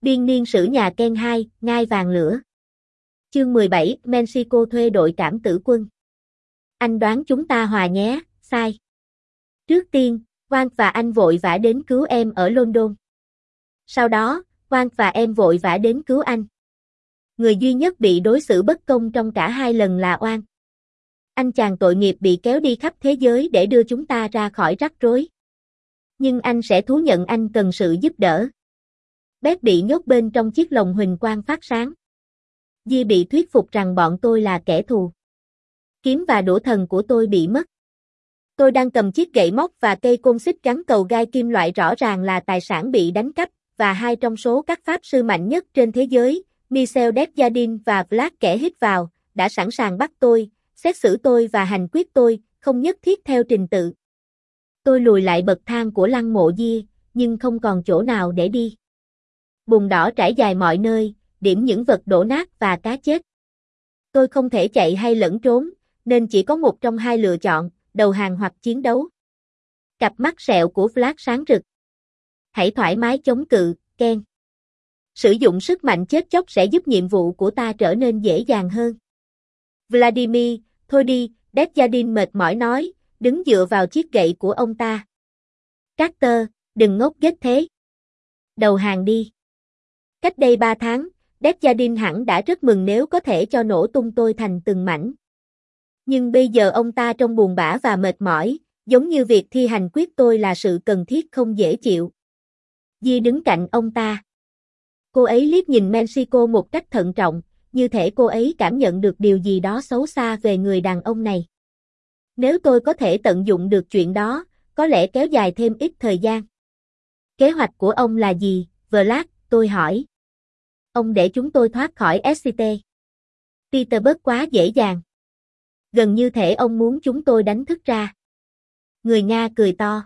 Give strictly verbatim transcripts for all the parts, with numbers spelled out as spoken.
Biên niên sử nhà Ken hai, ngai vàng lửa. Chương mười bảy, Mexico thuê đội cảm tử quân. Anh đoán chúng ta hòa nhé, sai. Trước tiên, Wang và anh vội vã đến cứu em ở London. Sau đó, Wang và em vội vã đến cứu anh. Người duy nhất bị đối xử bất công trong cả hai lần là Wang. Anh chàng tội nghiệp bị kéo đi khắp thế giới để đưa chúng ta ra khỏi rắc rối. Nhưng anh sẽ thú nhận anh cần sự giúp đỡ. Bét bị nhốt bên trong chiếc lồng huỳnh quang phát sáng. Di bị thuyết phục rằng bọn tôi là kẻ thù. Kiếm và đũa thần của tôi bị mất. Tôi đang cầm chiếc gậy móc và cây côn xích gắn cầu gai kim loại rõ ràng là tài sản bị đánh cắp, và hai trong số các pháp sư mạnh nhất trên thế giới, Michel Desjardins và Vlad kẻ hít vào, đã sẵn sàng bắt tôi, xét xử tôi và hành quyết tôi, không nhất thiết theo trình tự. Tôi lùi lại bậc thang của lăng mộ Di, nhưng không còn chỗ nào để đi. Bùn đỏ trải dài mọi nơi, điểm những vật đổ nát và cá chết. Tôi không thể chạy hay lẫn trốn, nên chỉ có một trong hai lựa chọn, đầu hàng hoặc chiến đấu. Cặp mắt sẹo của Vlad sáng rực. Hãy thoải mái chống cự, Ken. Sử dụng sức mạnh chết chóc sẽ giúp nhiệm vụ của ta trở nên dễ dàng hơn. Vladimir, thôi đi, Desjardins mệt mỏi nói, đứng dựa vào chiếc gậy của ông ta. Carter, đừng ngốc nghếch thế. Đầu hàng đi. Cách đây ba tháng, Desjardins hẳn đã rất mừng nếu có thể cho nổ tung tôi thành từng mảnh. Nhưng bây giờ ông ta trông buồn bã và mệt mỏi, giống như việc thi hành quyết tôi là sự cần thiết không dễ chịu. Di đứng cạnh ông ta. Cô ấy liếc nhìn Mexico một cách thận trọng, như thể cô ấy cảm nhận được điều gì đó xấu xa về người đàn ông này. Nếu tôi có thể tận dụng được chuyện đó, có lẽ kéo dài thêm ít thời gian. Kế hoạch của ông là gì, Vlad? Tôi hỏi. Ông để chúng tôi thoát khỏi ét xê tê. Peter bớt quá dễ dàng. Gần như thể ông muốn chúng tôi đánh thức ra. Người Nga cười to.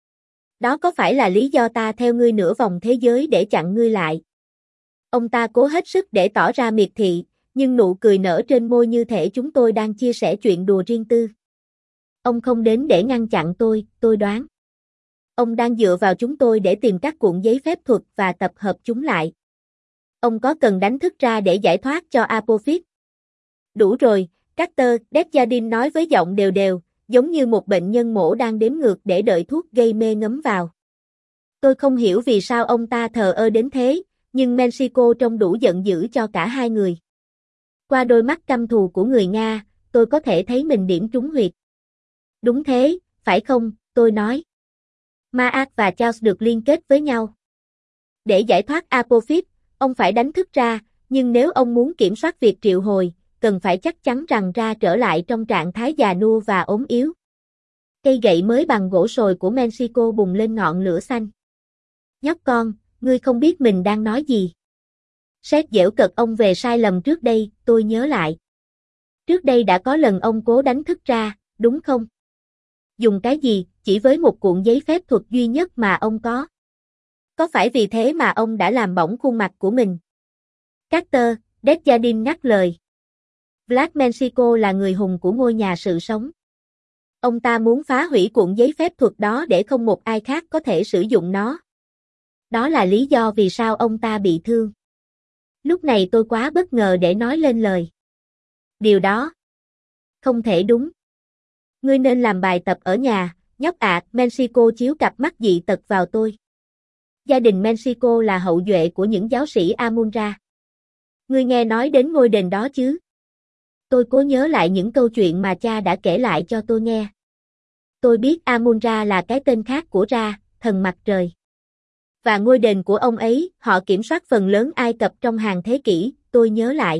Đó có phải là lý do ta theo ngươi nửa vòng thế giới để chặn ngươi lại? Ông ta cố hết sức để tỏ ra miệt thị, nhưng nụ cười nở trên môi như thể chúng tôi đang chia sẻ chuyện đùa riêng tư. Ông không đến để ngăn chặn tôi, tôi đoán. Ông đang dựa vào chúng tôi để tìm các cuộn giấy phép thuật và tập hợp chúng lại. Ông có cần đánh thức ra để giải thoát cho Apophis? Đủ rồi, Carter, Desjardins nói với giọng đều đều, giống như một bệnh nhân mổ đang đếm ngược để đợi thuốc gây mê ngấm vào. Tôi không hiểu vì sao ông ta thờ ơ đến thế, nhưng Mexico trông đủ giận dữ cho cả hai người. Qua đôi mắt căm thù của người Nga, tôi có thể thấy mình điểm trúng huyệt. Đúng thế, phải không, tôi nói. Mark và Charles được liên kết với nhau. Để giải thoát Apophis, ông phải đánh thức ra, nhưng nếu ông muốn kiểm soát việc triệu hồi, cần phải chắc chắn rằng ra trở lại trong trạng thái già nua và ốm yếu. Cây gậy mới bằng gỗ sồi của Mexico bùng lên ngọn lửa xanh. Nhóc con, ngươi không biết mình đang nói gì. Xét giễu cợt ông về sai lầm trước đây, tôi nhớ lại. Trước đây đã có lần ông cố đánh thức ra, đúng không? Dùng cái gì, chỉ với một cuộn giấy phép thuật duy nhất mà ông có? Có phải vì thế mà ông đã làm bỏng khuôn mặt của mình? Carter, Desjardins ngắt lời. Vlad Mexico là người hùng của ngôi nhà sự sống. Ông ta muốn phá hủy cuộn giấy phép thuật đó để không một ai khác có thể sử dụng nó. Đó là lý do vì sao ông ta bị thương. Lúc này tôi quá bất ngờ để nói lên lời. Điều đó không thể đúng. Ngươi nên làm bài tập ở nhà, nhóc ạ, Mexico chiếu cặp mắt dị tật vào tôi. Gia đình Mexico là hậu duệ của những giáo sĩ Amun-Ra. Ngươi nghe nói đến ngôi đền đó chứ? Tôi cố nhớ lại những câu chuyện mà cha đã kể lại cho tôi nghe. Tôi biết Amun-Ra là cái tên khác của Ra, thần mặt trời. Và ngôi đền của ông ấy, họ kiểm soát phần lớn Ai Cập trong hàng thế kỷ, tôi nhớ lại.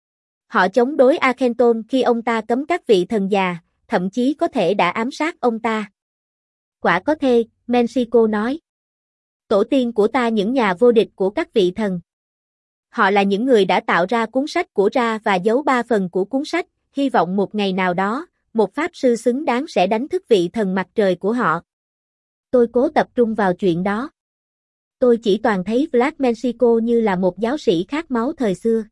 Họ chống đối Akhenaton khi ông ta cấm các vị thần già, thậm chí có thể đã ám sát ông ta. Quả có thể, Mexico nói. Tổ tiên của ta những nhà vô địch của các vị thần. Họ là những người đã tạo ra cuốn sách của Ra và giấu ba phần của cuốn sách, hy vọng một ngày nào đó, một pháp sư xứng đáng sẽ đánh thức vị thần mặt trời của họ. Tôi cố tập trung vào chuyện đó. Tôi chỉ toàn thấy Vlad Mexico như là một giáo sĩ khát máu thời xưa.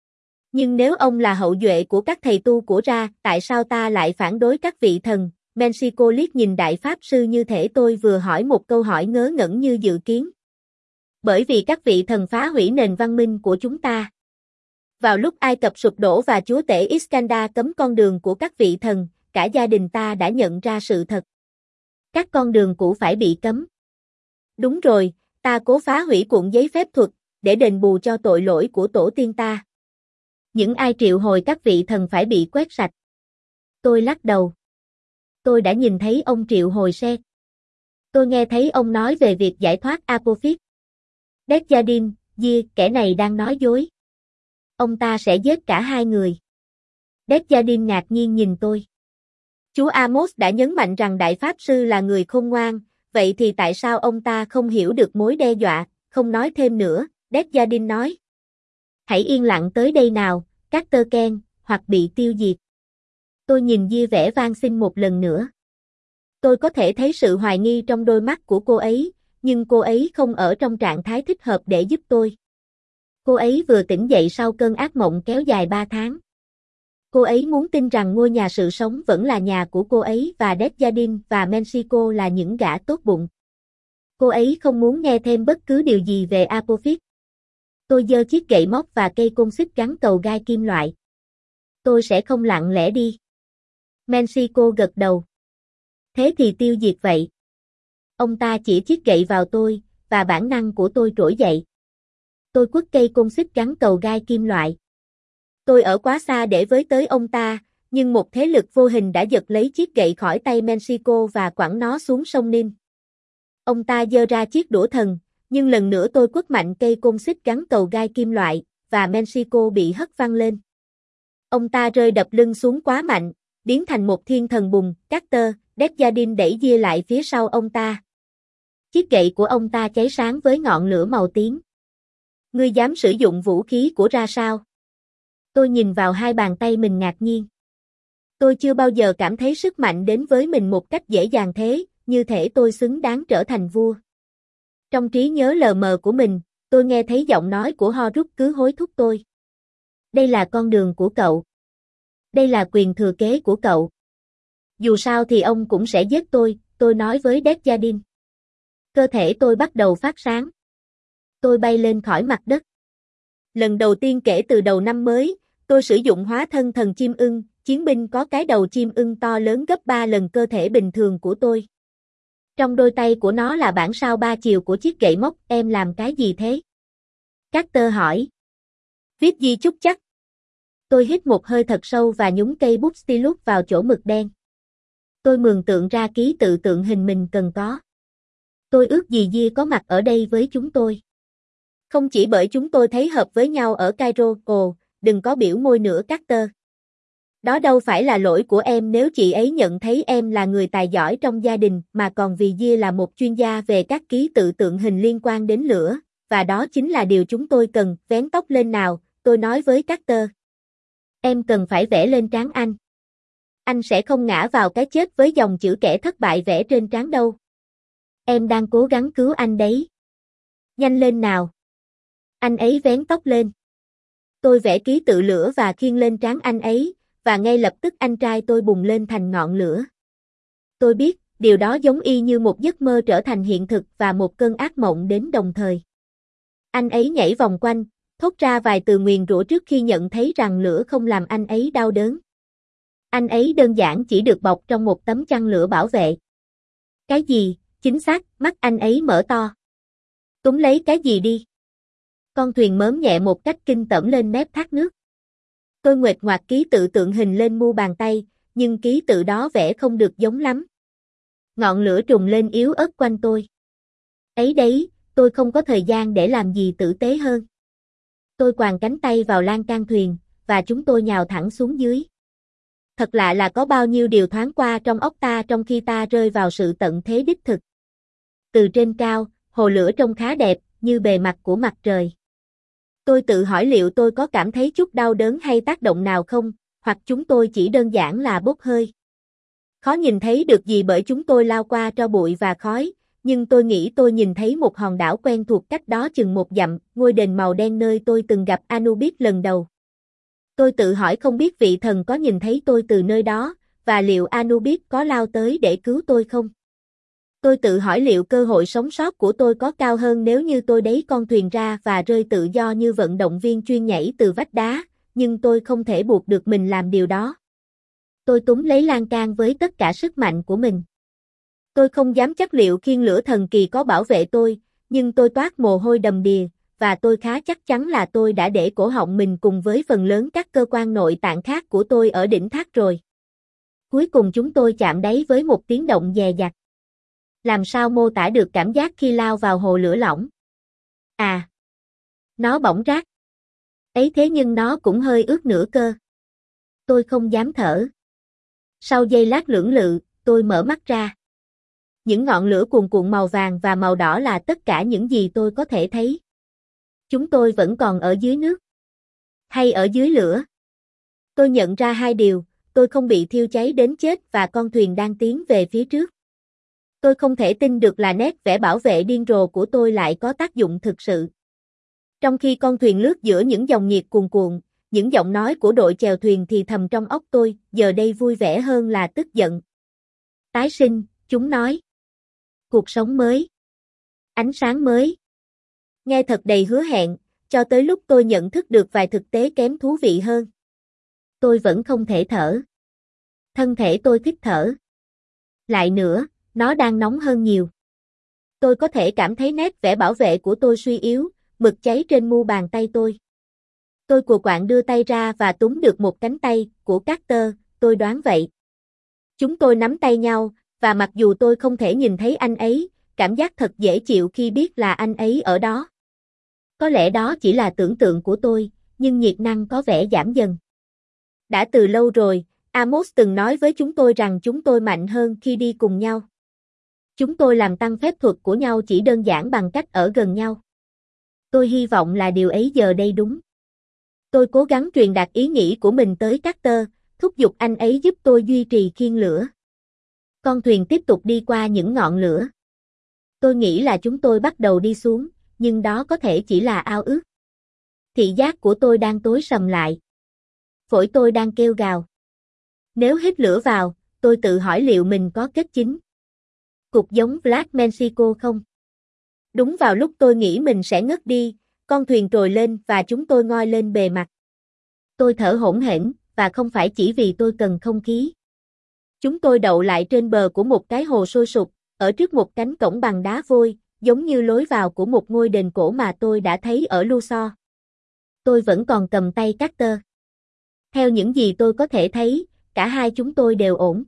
Nhưng nếu ông là hậu duệ của các thầy tu của Ra, tại sao ta lại phản đối các vị thần? Mexico liếc nhìn đại pháp sư như thể tôi vừa hỏi một câu hỏi ngớ ngẩn như dự kiến. Bởi vì các vị thần phá hủy nền văn minh của chúng ta. Vào lúc Ai Cập sụp đổ và chúa tể Iskandar cấm con đường của các vị thần, cả gia đình ta đã nhận ra sự thật. Các con đường cũ phải bị cấm. Đúng rồi, ta cố phá hủy cuộn giấy phép thuật, để đền bù cho tội lỗi của tổ tiên ta. Những ai triệu hồi các vị thần phải bị quét sạch. Tôi lắc đầu. Tôi đã nhìn thấy ông triệu hồi Set. Tôi nghe thấy ông nói về việc giải thoát Apophis. Desjardins, Diê, kẻ này đang nói dối. Ông ta sẽ giết cả hai người. Desjardins ngạc nhiên nhìn tôi. Chúa Amos đã nhấn mạnh rằng Đại Pháp Sư là người khôn ngoan, vậy thì tại sao ông ta không hiểu được mối đe dọa, không nói thêm nữa, Desjardins nói. Hãy yên lặng tới đây nào, Carter Ken, hoặc bị tiêu diệt. Tôi nhìn Diê vẻ van xin một lần nữa. Tôi có thể thấy sự hoài nghi trong đôi mắt của cô ấy, nhưng cô ấy không ở trong trạng thái thích hợp để giúp tôi. Cô ấy vừa tỉnh dậy sau cơn ác mộng kéo dài ba tháng. Cô ấy muốn tin rằng ngôi nhà sự sống vẫn là nhà của cô ấy và Desjardins và Mexico là những gã tốt bụng. Cô ấy không muốn nghe thêm bất cứ điều gì về Apophis. Tôi giơ chiếc gậy móc và cây côn xích gắn cầu gai kim loại. Tôi sẽ không lặng lẽ đi. Mexico gật đầu. Thế thì tiêu diệt vậy. Ông ta chỉ chiếc gậy vào tôi, và bản năng của tôi trỗi dậy. Tôi quất cây côn xích gắn cầu gai kim loại. Tôi ở quá xa để với tới ông ta, nhưng một thế lực vô hình đã giật lấy chiếc gậy khỏi tay Mexico và quẳng nó xuống sông Nin. Ông ta giơ ra chiếc đũa thần, nhưng lần nữa tôi quất mạnh cây côn xích gắn cầu gai kim loại, và Mexico bị hất văng lên. Ông ta rơi đập lưng xuống quá mạnh, biến thành một thiên thần bùn. Carter, Desjardins đẩy Diê lại phía sau ông ta. Chiếc gậy của ông ta cháy sáng với ngọn lửa màu tím. Ngươi dám sử dụng vũ khí của ra sao? Tôi nhìn vào hai bàn tay mình ngạc nhiên. Tôi chưa bao giờ cảm thấy sức mạnh đến với mình một cách dễ dàng thế, như thể tôi xứng đáng trở thành vua. Trong trí nhớ lờ mờ của mình, tôi nghe thấy giọng nói của Horus cứ hối thúc tôi. Đây là con đường của cậu. Đây là quyền thừa kế của cậu. Dù sao thì ông cũng sẽ giết tôi, tôi nói với Desjardins. Cơ thể tôi bắt đầu phát sáng. Tôi bay lên khỏi mặt đất. Lần đầu tiên kể từ đầu năm mới, tôi sử dụng hóa thân thần chim ưng, chiến binh có cái đầu chim ưng to lớn gấp ba lần cơ thể bình thường của tôi. Trong đôi tay của nó là bản sao ba chiều của chiếc gậy móc. Em làm cái gì thế? Carter hỏi. Viết di chúc chắc. Tôi hít một hơi thật sâu và nhúng cây bút stylus vào chỗ mực đen. Tôi mường tượng ra ký tự tượng hình mình cần có. Tôi ước gì Diê có mặt ở đây với chúng tôi. Không chỉ bởi chúng tôi thấy hợp với nhau ở Cairo. Ồ, đừng có biểu môi nữa Carter. Đó đâu phải là lỗi của em nếu chị ấy nhận thấy em là người tài giỏi trong gia đình, mà còn vì Diê là một chuyên gia về các ký tự tượng hình liên quan đến lửa, và đó chính là điều chúng tôi cần. Vén tóc lên nào, tôi nói với Carter. Em cần phải vẽ lên trán anh. Anh sẽ không ngã vào cái chết với dòng chữ kẻ thất bại vẽ trên trán đâu. Em đang cố gắng cứu anh đấy. Nhanh lên nào. Anh ấy vén tóc lên. Tôi vẽ ký tự lửa và khiêng lên trán anh ấy, và ngay lập tức anh trai tôi bùng lên thành ngọn lửa. Tôi biết, điều đó giống y như một giấc mơ trở thành hiện thực và một cơn ác mộng đến đồng thời. Anh ấy nhảy vòng quanh, thốt ra vài từ nguyền rủa trước khi nhận thấy rằng lửa không làm anh ấy đau đớn. Anh ấy đơn giản chỉ được bọc trong một tấm chăn lửa bảo vệ. Cái gì? Chính xác, mắt anh ấy mở to. Túm lấy cái gì đi? Con thuyền mớm nhẹ một cách kinh tởm lên mép thác nước. Tôi nguệch ngoạc ký tự tượng hình lên mu bàn tay, nhưng ký tự đó vẽ không được giống lắm. Ngọn lửa trùng lên yếu ớt quanh tôi. Ấy đấy, tôi không có thời gian để làm gì tử tế hơn. Tôi quàng cánh tay vào lan can thuyền, và chúng tôi nhào thẳng xuống dưới. Thật lạ là có bao nhiêu điều thoáng qua trong óc ta trong khi ta rơi vào sự tận thế đích thực. Từ trên cao, hồ lửa trông khá đẹp, như bề mặt của mặt trời. Tôi tự hỏi liệu tôi có cảm thấy chút đau đớn hay tác động nào không, hoặc chúng tôi chỉ đơn giản là bốc hơi. Khó nhìn thấy được gì bởi chúng tôi lao qua tro bụi và khói, nhưng tôi nghĩ tôi nhìn thấy một hòn đảo quen thuộc cách đó chừng một dặm, ngôi đền màu đen nơi tôi từng gặp Anubis lần đầu. Tôi tự hỏi không biết vị thần có nhìn thấy tôi từ nơi đó, và liệu Anubis có lao tới để cứu tôi không? Tôi tự hỏi liệu cơ hội sống sót của tôi có cao hơn nếu như tôi đẩy con thuyền ra và rơi tự do như vận động viên chuyên nhảy từ vách đá, nhưng tôi không thể buộc được mình làm điều đó. Tôi túm lấy lan can với tất cả sức mạnh của mình. Tôi không dám chắc liệu khiên lửa thần kỳ có bảo vệ tôi, nhưng tôi toát mồ hôi đầm đìa, và tôi khá chắc chắn là tôi đã để cổ họng mình cùng với phần lớn các cơ quan nội tạng khác của tôi ở đỉnh thác rồi. Cuối cùng chúng tôi chạm đáy với một tiếng động dè dặt. Làm sao mô tả được cảm giác khi lao vào hồ lửa lỏng? À! Nó bỏng rát. Ấy thế nhưng nó cũng hơi ướt nửa cơ. Tôi không dám thở. Sau giây lát lưỡng lự, tôi mở mắt ra. Những ngọn lửa cuồn cuộn màu vàng và màu đỏ là tất cả những gì tôi có thể thấy. Chúng tôi vẫn còn ở dưới nước. Hay ở dưới lửa. Tôi nhận ra hai điều, tôi không bị thiêu cháy đến chết và con thuyền đang tiến về phía trước. Tôi không thể tin được là nét vẽ bảo vệ điên rồ của tôi lại có tác dụng thực sự. Trong khi con thuyền lướt giữa những dòng nhiệt cuồn cuộn, những giọng nói của đội chèo thuyền thì thầm trong óc tôi, giờ đây vui vẻ hơn là tức giận. Tái sinh, chúng nói. Cuộc sống mới. Ánh sáng mới. Nghe thật đầy hứa hẹn, cho tới lúc tôi nhận thức được vài thực tế kém thú vị hơn. Tôi vẫn không thể thở. Thân thể tôi thích thở. Lại nữa, nó đang nóng hơn nhiều. Tôi có thể cảm thấy nét vẽ bảo vệ của tôi suy yếu, mực cháy trên mu bàn tay tôi. Tôi cùa quạng đưa tay ra và túm được một cánh tay của Carter, tôi đoán vậy. Chúng tôi nắm tay nhau, và mặc dù tôi không thể nhìn thấy anh ấy, cảm giác thật dễ chịu khi biết là anh ấy ở đó. Có lẽ đó chỉ là tưởng tượng của tôi, nhưng nhiệt năng có vẻ giảm dần. Đã từ lâu rồi, Amos từng nói với chúng tôi rằng chúng tôi mạnh hơn khi đi cùng nhau. Chúng tôi làm tăng phép thuật của nhau chỉ đơn giản bằng cách ở gần nhau. Tôi hy vọng là điều ấy giờ đây đúng. Tôi cố gắng truyền đạt ý nghĩ của mình tới Carter, thúc giục anh ấy giúp tôi duy trì khiên lửa. Con thuyền tiếp tục đi qua những ngọn lửa. Tôi nghĩ là chúng tôi bắt đầu đi xuống, nhưng đó có thể chỉ là ao ước. Thị giác của tôi đang tối sầm lại. Phổi tôi đang kêu gào. Nếu hít lửa vào, tôi tự hỏi liệu mình có kết chín cục giống Black Mexico không? Đúng vào lúc tôi nghĩ mình sẽ ngất đi, con thuyền trồi lên và chúng tôi ngoi lên bề mặt. Tôi thở hổn hển, và không phải chỉ vì tôi cần không khí. Chúng tôi đậu lại trên bờ của một cái hồ sôi sục, ở trước một cánh cổng bằng đá vôi, giống như lối vào của một ngôi đền cổ mà tôi đã thấy ở Luxor. Tôi vẫn còn cầm tay Carter. Theo những gì tôi có thể thấy, cả hai chúng tôi đều ổn.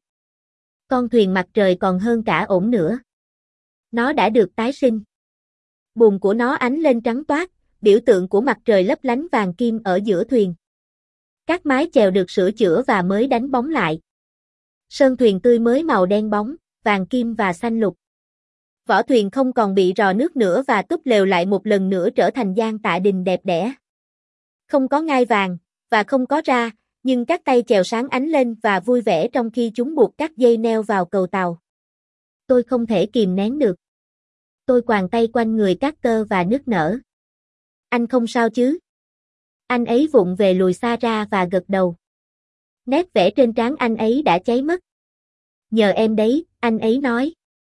Con thuyền mặt trời còn hơn cả ổn nữa. Nó đã được tái sinh. Buồm của nó ánh lên trắng toát, biểu tượng của mặt trời lấp lánh vàng kim ở giữa thuyền. Các mái chèo được sửa chữa và mới đánh bóng lại. Sơn thuyền tươi mới màu đen bóng, vàng kim và xanh lục. Vỏ thuyền không còn bị rò nước nữa và túp lều lại một lần nữa trở thành gian tạ đình đẹp đẽ. Không có ngai vàng, và không có ra, nhưng các tay chèo sáng ánh lên và vui vẻ trong khi chúng buộc các dây neo vào cầu tàu. Tôi không thể kìm nén được. Tôi quàng tay quanh người Carter và nức nở. Anh không sao chứ? Anh ấy vụng về lùi xa ra và gật đầu. Nét vẽ trên trán anh ấy đã cháy mất. Nhờ em đấy, anh ấy nói.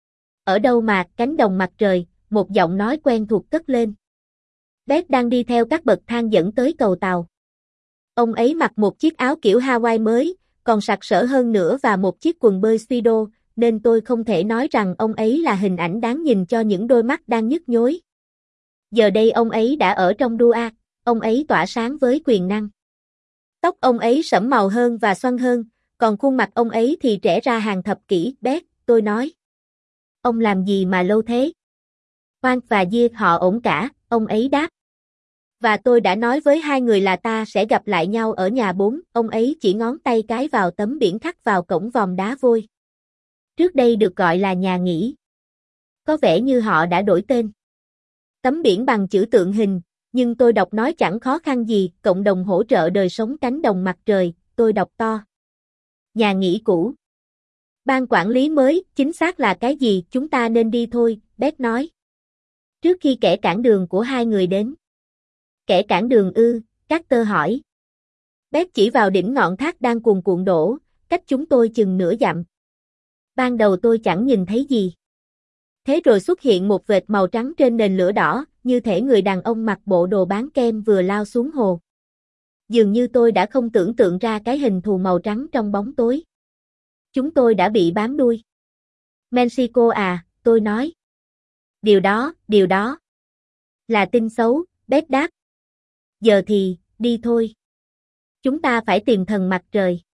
Ở đâu mà, cánh đồng mặt trời, một giọng nói quen thuộc cất lên. Beth đang đi theo các bậc thang dẫn tới cầu tàu. Ông ấy mặc một chiếc áo kiểu Hawaii mới, còn sặc sỡ hơn nữa và một chiếc quần bơi Speedo, nên tôi không thể nói rằng ông ấy là hình ảnh đáng nhìn cho những đôi mắt đang nhức nhối. Giờ đây ông ấy đã ở trong Dua, ông ấy tỏa sáng với quyền năng. Tóc ông ấy sẫm màu hơn và xoăn hơn, còn khuôn mặt ông ấy thì trẻ ra hàng thập kỷ, Beth, tôi nói. Ông làm gì mà lâu thế? Frank và Diệp họ ổn cả, ông ấy đáp. Và tôi đã nói với hai người là ta sẽ gặp lại nhau ở nhà bốn, ông ấy chỉ ngón tay cái vào tấm biển khắc vào cổng vòm đá vôi. Trước đây được gọi là nhà nghỉ. Có vẻ như họ đã đổi tên. Tấm biển bằng chữ tượng hình, nhưng tôi đọc nói chẳng khó khăn gì, cộng đồng hỗ trợ đời sống cánh đồng mặt trời, tôi đọc to. Nhà nghỉ cũ. Ban quản lý mới, chính xác là cái gì, chúng ta nên đi thôi, Beth nói. Trước khi kẻ cản đường của hai người đến. Kẻ cản đường ư, Carter hỏi. Beth chỉ vào đỉnh ngọn thác đang cuồn cuộn đổ, cách chúng tôi chừng nửa dặm. Ban đầu tôi chẳng nhìn thấy gì. Thế rồi xuất hiện một vệt màu trắng trên nền lửa đỏ, như thể người đàn ông mặc bộ đồ bán kem vừa lao xuống hồ. Dường như tôi đã không tưởng tượng ra cái hình thù màu trắng trong bóng tối. Chúng tôi đã bị bám đuôi. Mexico à, tôi nói. Điều đó, điều đó. Là tin xấu, Beth đáp. Giờ thì, đi thôi. Chúng ta phải tìm thần mặt trời.